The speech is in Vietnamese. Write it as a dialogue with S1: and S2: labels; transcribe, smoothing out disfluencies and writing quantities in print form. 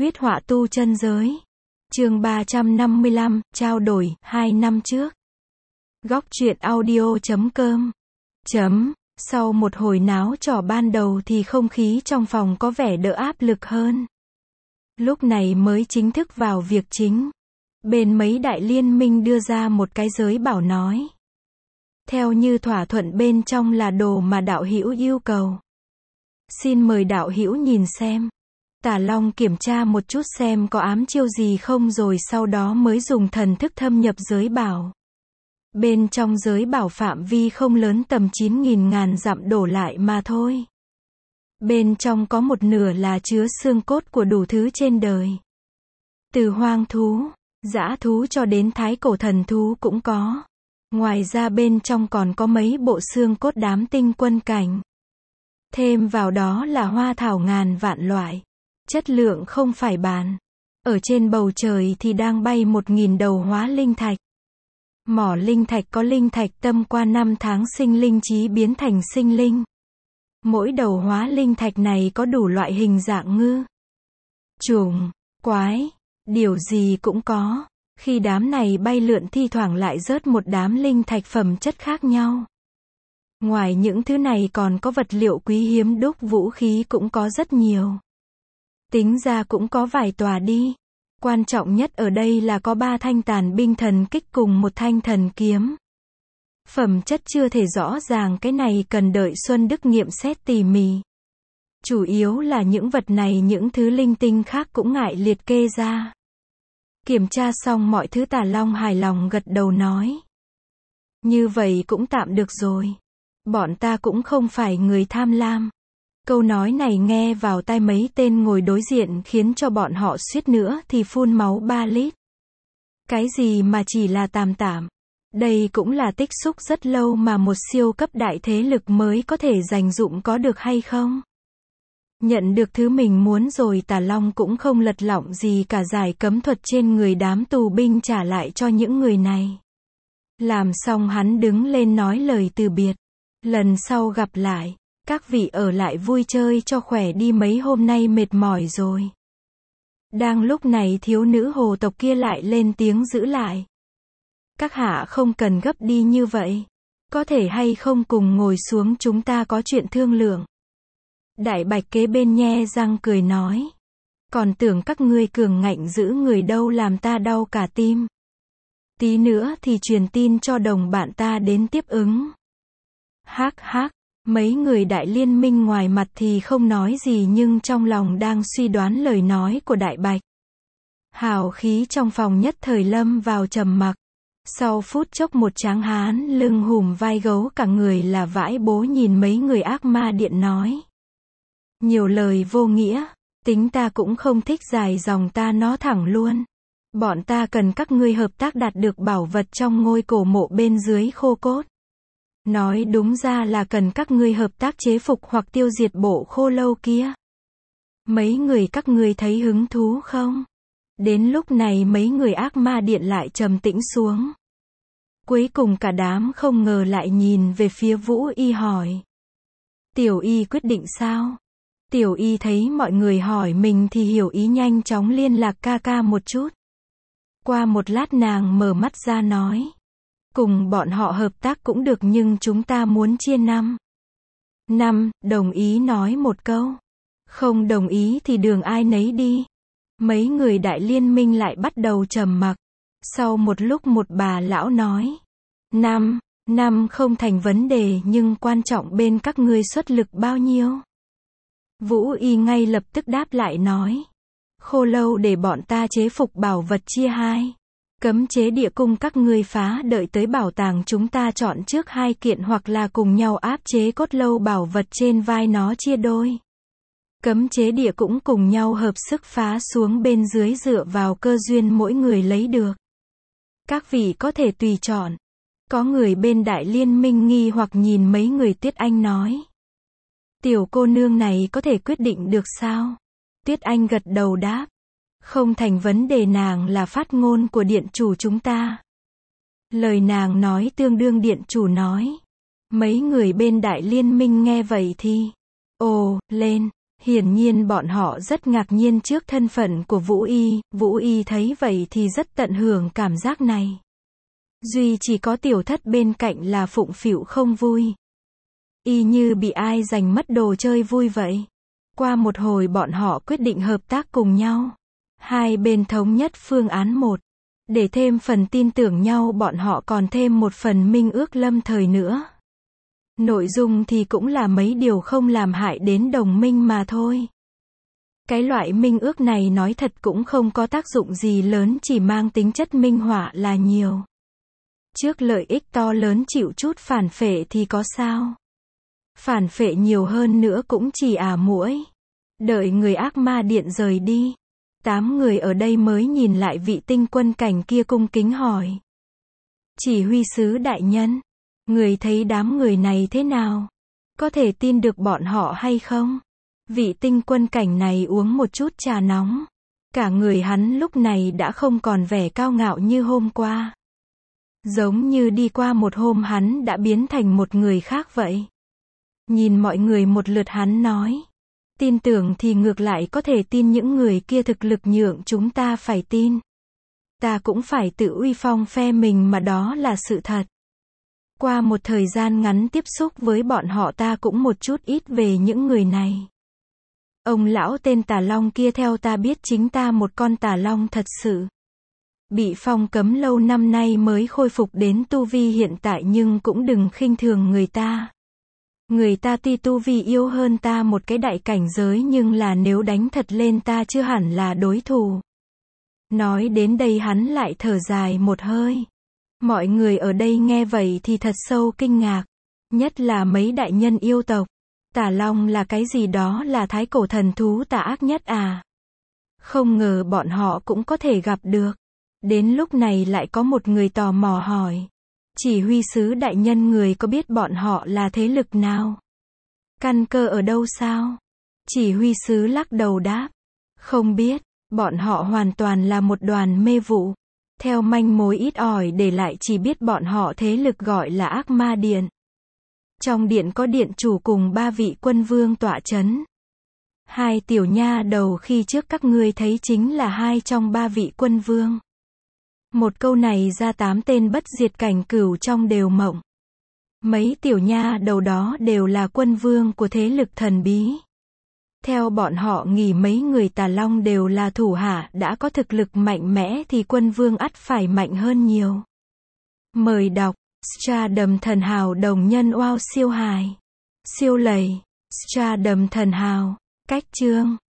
S1: Huyết họa tu chân giới. Chương 355, trao đổi, 2 năm trước. Góc truyện audio.com. Sau một hồi náo trò ban đầu thì không khí trong phòng có vẻ đỡ áp lực hơn. Lúc này mới chính thức vào việc chính. Bên mấy đại liên minh đưa ra một cái giới bảo nói. Theo như thỏa thuận bên trong là đồ mà đạo hữu yêu cầu. Xin mời đạo hữu nhìn xem. Tả Long kiểm tra một chút xem có ám chiêu gì không rồi sau đó mới dùng thần thức thâm nhập giới bảo. Bên trong giới bảo phạm vi không lớn tầm 9.000 ngàn dặm đổ lại mà thôi. Bên trong có một nửa là chứa xương cốt của đủ thứ trên đời. Từ hoang thú, dã thú cho đến thái cổ thần thú cũng có. Ngoài ra bên trong còn có mấy bộ xương cốt đám tinh quân cảnh. Thêm vào đó là hoa thảo ngàn vạn loại. Chất lượng không phải bàn. Ở trên bầu trời thì đang bay 1.000 đầu hóa linh thạch. Mỏ linh thạch có linh thạch tâm qua 5 tháng sinh linh trí biến thành sinh linh. Mỗi đầu hóa linh thạch này có đủ loại hình dạng ngư, trùng, quái, điều gì cũng có. Khi đám này bay lượn thi thoảng lại rớt một đám linh thạch phẩm chất khác nhau. Ngoài những thứ này còn có vật liệu quý hiếm đúc vũ khí cũng có rất nhiều. Tính ra cũng có vài tòa đi. Quan trọng nhất ở đây là có 3 thanh tàn binh thần kích cùng một thanh thần kiếm. Phẩm chất chưa thể rõ ràng, cái này cần đợi Xuân Đức nghiệm xét tỉ mỉ. Chủ yếu là những vật này những thứ linh tinh khác cũng ngại liệt kê ra. Kiểm tra xong mọi thứ Tả Long hài lòng gật đầu nói. Như vậy cũng tạm được rồi. Bọn ta cũng không phải người tham lam. Câu nói này nghe vào tai mấy tên ngồi đối diện khiến cho bọn họ suýt nữa thì phun máu 3 lít. Cái gì mà chỉ là tạm tạm. Đây cũng là tích xúc rất lâu mà một siêu cấp đại thế lực mới có thể dành dụm có được hay không? Nhận được thứ mình muốn rồi Tả Long cũng không lật lọng gì cả, giải cấm thuật trên người đám tù binh trả lại cho những người này. Làm xong hắn đứng lên nói lời từ biệt. Lần sau gặp lại. Các vị ở lại vui chơi cho khỏe đi, mấy hôm nay mệt mỏi rồi. Đang lúc này thiếu nữ hồ tộc kia lại lên tiếng giữ lại. Các hạ không cần gấp đi như vậy. Có thể hay không cùng ngồi xuống, chúng ta có chuyện thương lượng. Đại bạch kế bên nhe răng cười nói. Còn tưởng các ngươi cường ngạnh giữ người đâu, làm ta đau cả tim. Tí nữa thì truyền tin cho đồng bạn ta đến tiếp ứng. Hắc hắc. Mấy người đại liên minh ngoài mặt thì không nói gì nhưng trong lòng đang suy đoán lời nói của đại bạch. Hào khí trong phòng nhất thời lâm vào trầm mặc. Sau phút chốc một tráng hán lưng hùm vai gấu cả người là vãi bố nhìn mấy người ác ma điện nói. Nhiều lời vô nghĩa, tính ta cũng không thích dài dòng, ta nói thẳng luôn. Bọn ta cần các ngươi hợp tác đạt được bảo vật trong ngôi cổ mộ bên dưới khô cốt. Nói đúng ra là cần các ngươi hợp tác chế phục hoặc tiêu diệt bộ khô lâu kia. Mấy người các ngươi thấy hứng thú không? Đến lúc này mấy người ác ma điện lại trầm tĩnh xuống. Cuối cùng cả đám không ngờ lại nhìn về phía Vũ Y hỏi. Tiểu Y quyết định sao? Tiểu Y thấy mọi người hỏi mình thì hiểu ý, nhanh chóng liên lạc ca ca một chút. Qua một lát nàng mở mắt ra nói. Cùng bọn họ hợp tác cũng được nhưng chúng ta muốn chia 5. Đồng ý nói một câu. Không đồng ý thì đường ai nấy đi. Mấy người đại liên minh lại bắt đầu trầm mặc. Sau một lúc một bà lão nói. 5 không thành vấn đề nhưng quan trọng bên các ngươi xuất lực bao nhiêu. Vũ Y ngay lập tức đáp lại nói. Khô lâu để bọn ta chế phục, bảo vật chia 2. Cấm chế địa cung các ngươi phá, đợi tới bảo tàng chúng ta chọn trước 2 kiện hoặc là cùng nhau áp chế cốt lâu bảo vật trên vai nó chia đôi. Cấm chế địa cũng cùng nhau hợp sức phá xuống bên dưới, dựa vào cơ duyên mỗi người lấy được. Các vị có thể tùy chọn. Có người bên đại liên minh nghi hoặc nhìn mấy người Tuyết Anh nói. Tiểu cô nương này có thể quyết định được sao? Tuyết Anh gật đầu đáp. Không thành vấn đề, nàng là phát ngôn của điện chủ chúng ta. Lời nàng nói tương đương điện chủ nói. Mấy người bên đại liên minh nghe vậy thì ồ lên. Hiển nhiên bọn họ rất ngạc nhiên trước thân phận của Vũ Y thấy vậy thì rất tận hưởng cảm giác này. Duy chỉ có tiểu thất bên cạnh là phụng phịu không vui. Y như bị ai giành mất đồ chơi vui vậy. Qua một hồi bọn họ quyết định hợp tác cùng nhau. Hai bên thống nhất phương án 1. Để thêm phần tin tưởng nhau bọn họ còn thêm một phần minh ước lâm thời nữa. Nội dung thì cũng là mấy điều không làm hại đến đồng minh mà thôi. Cái loại minh ước này nói thật cũng không có tác dụng gì lớn, chỉ mang tính chất minh họa là nhiều. Trước lợi ích to lớn chịu chút phản phệ thì có sao? Phản phệ nhiều hơn nữa cũng chỉ muỗi. Đợi người ác ma điện rời đi. 8 người ở đây mới nhìn lại vị tinh quân cảnh kia cung kính hỏi. Chỉ huy sứ đại nhân, người thấy đám người này thế nào? Có thể tin được bọn họ hay không? Vị tinh quân cảnh này uống một chút trà nóng. Cả người hắn lúc này đã không còn vẻ cao ngạo như hôm qua. Giống như đi qua một hôm hắn đã biến thành một người khác vậy. Nhìn mọi người một lượt hắn nói. Tin tưởng thì ngược lại có thể tin những người kia thực lực nhượng chúng ta phải tin. Ta cũng phải tự uy phong phe mình mà đó là sự thật. Qua một thời gian ngắn tiếp xúc với bọn họ ta cũng một chút ít về những người này. Ông lão tên Tà Long kia theo ta biết chính ta một con Tà Long thật sự. Bị phong cấm lâu năm nay mới khôi phục đến tu vi hiện tại nhưng cũng đừng khinh thường người ta. Người ta tuy tu vi yếu hơn ta một cái đại cảnh giới nhưng là nếu đánh thật lên ta chưa hẳn là đối thủ. Nói đến đây hắn lại thở dài một hơi. Mọi người ở đây nghe vậy thì thật sâu kinh ngạc. Nhất là mấy đại nhân yêu tộc. Tà Long là cái gì đó là thái cổ thần thú tà ác nhất à? Không ngờ bọn họ cũng có thể gặp được. Đến lúc này lại có một người tò mò hỏi. Chỉ huy sứ đại nhân người có biết bọn họ là thế lực nào? Căn cơ ở đâu sao? Chỉ huy sứ lắc đầu đáp. Không biết, bọn họ hoàn toàn là một đoàn mê vụ. Theo manh mối ít ỏi để lại chỉ biết bọn họ thế lực gọi là Ác Ma Điện. Trong điện có điện chủ cùng 3 vị quân vương tọa chấn. 2 tiểu nha đầu khi trước các ngươi thấy chính là 2 trong 3 vị quân vương. Một câu này ra 8 tên bất diệt cảnh cửu trong đều mộng. Mấy tiểu nha đầu đó đều là quân vương của thế lực thần bí. Theo bọn họ nghĩ mấy người Tà Long đều là thủ hạ đã có thực lực mạnh mẽ thì quân vương ắt phải mạnh hơn nhiều. Mời đọc Stardom Thần Hào đồng nhân wow siêu hài. Siêu lầy. Stardom Thần Hào. Cách chương